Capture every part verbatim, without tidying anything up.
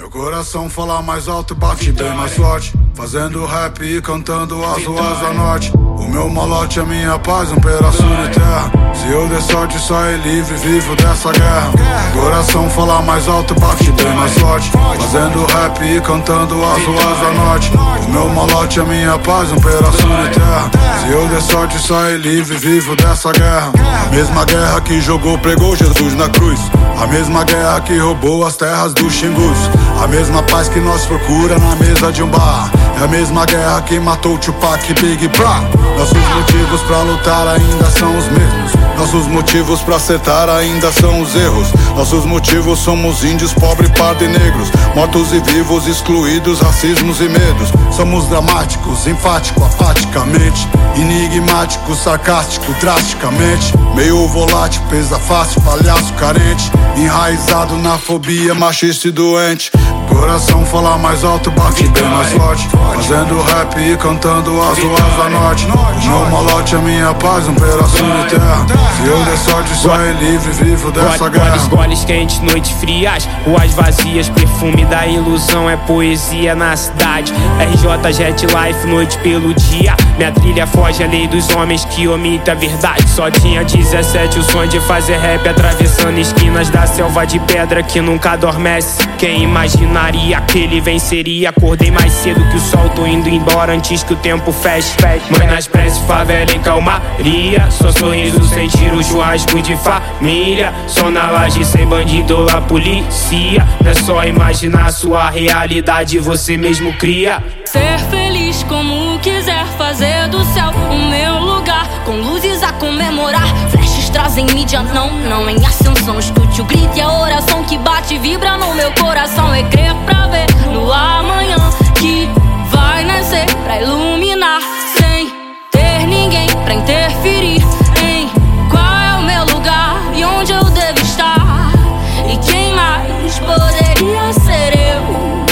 Meu coração fala mais alto e bate bem mais forte, fazendo rap e cantando as ruas da norte. O meu malote é minha paz, um pedaço de terra. Se eu der sorte, sair livre, vivo dessa guerra. Meu coração fala mais alto e bate bem mais forte, fazendo rap e cantando as ruas da norte. O meu malote é minha paz, um pedaço de terra. Se eu der sorte, sair livre, vivo dessa guerra. A mesma guerra que jogou, pregou Jesus na cruz. A mesma guerra que roubou as terras dos Xingus. A mesma paz que nós procura na mesa de um bar. É a mesma guerra que matou Tupac e Big Bra. Nossos motivos pra lutar ainda são os mesmos. Nossos motivos pra acertar ainda são os erros. Nossos motivos somos índios, pobres, pardos e negros, mortos e vivos, excluídos, racismos e medos. Somos dramáticos, enfáticos, apaticamente, enigmáticos, sarcástico, drasticamente. Meio volátil, pesa fácil, palhaço carente, enraizado na fobia, machista e doente. Coração fala mais alto, bate bem mais forte, fazendo rap e cantando as ruas da norte. O meu malote é minha paz, um pedaço de terra. Se eu der sorte, sair livre, vivo dessa guerra. Goles, goles quentes, noites frias, ruas vazias, perfume da ilusão é poesia na cidade. R J Jet Life, noite pelo dia. Minha trilha foge à lei dos homens que omita a verdade. Só tinha dezessete, o sonho de fazer rap atravessando esquinas da selva de pedra que nunca adormece. Quem imaginaria que ele venceria? Acordei mais cedo que o sol, tô indo embora antes que o tempo feche. Mãe nas preces, favela em calmaria, só sorriso sem tiro, churrasco de família. Só na laje sem bandido lá polícia. Não é só imaginar sua realidade, você mesmo cria. Ser feliz como quiser, fazer do céu o meu lugar, com luzes a comemorar. Flashes trazem mídia, não, não em ascensão. Escute o grito e a oração que bate e vibra no meu coração. É crer pra ver no amanhã que vai nascer pra iluminar, sem ter ninguém pra interferir em qual é o meu lugar e onde eu devo estar. E quem mais poderia ser eu?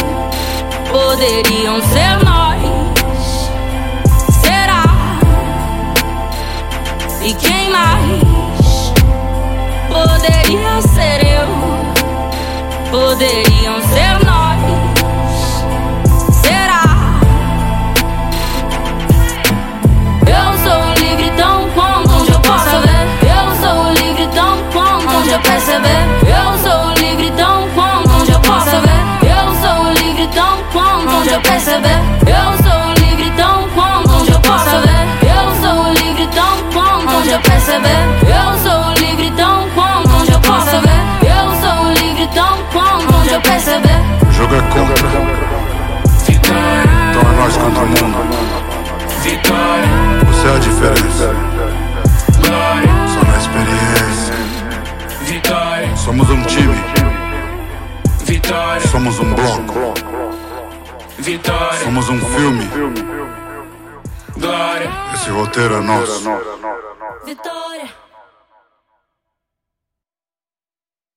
Poderiam ser nós. Será? E quem mais poderia ser eu? Poderiam ser nós. Será? Eu sou livre tão quanto onde eu posso ver. Eu sou livre tão quanto onde eu perceber. Eu sou livre tão quanto onde eu posso ver. Eu sou livre tão quanto onde eu perceber. Eu sou livre tão quanto onde eu posso ver. Eu sou livre tão quanto onde eu perceber. Eu sou livre tão quanto onde eu posso ver. Eu sou livre tão quanto onde eu perceber. O jogo é contra, Vitória, então é nós contra o mundo. vitória, Você é a diferença, glória, só na experiência. vitória, Somos um time, vitória, somos um bloco, vitória, somos um filme. glória. Esse roteiro é nosso. Vitória.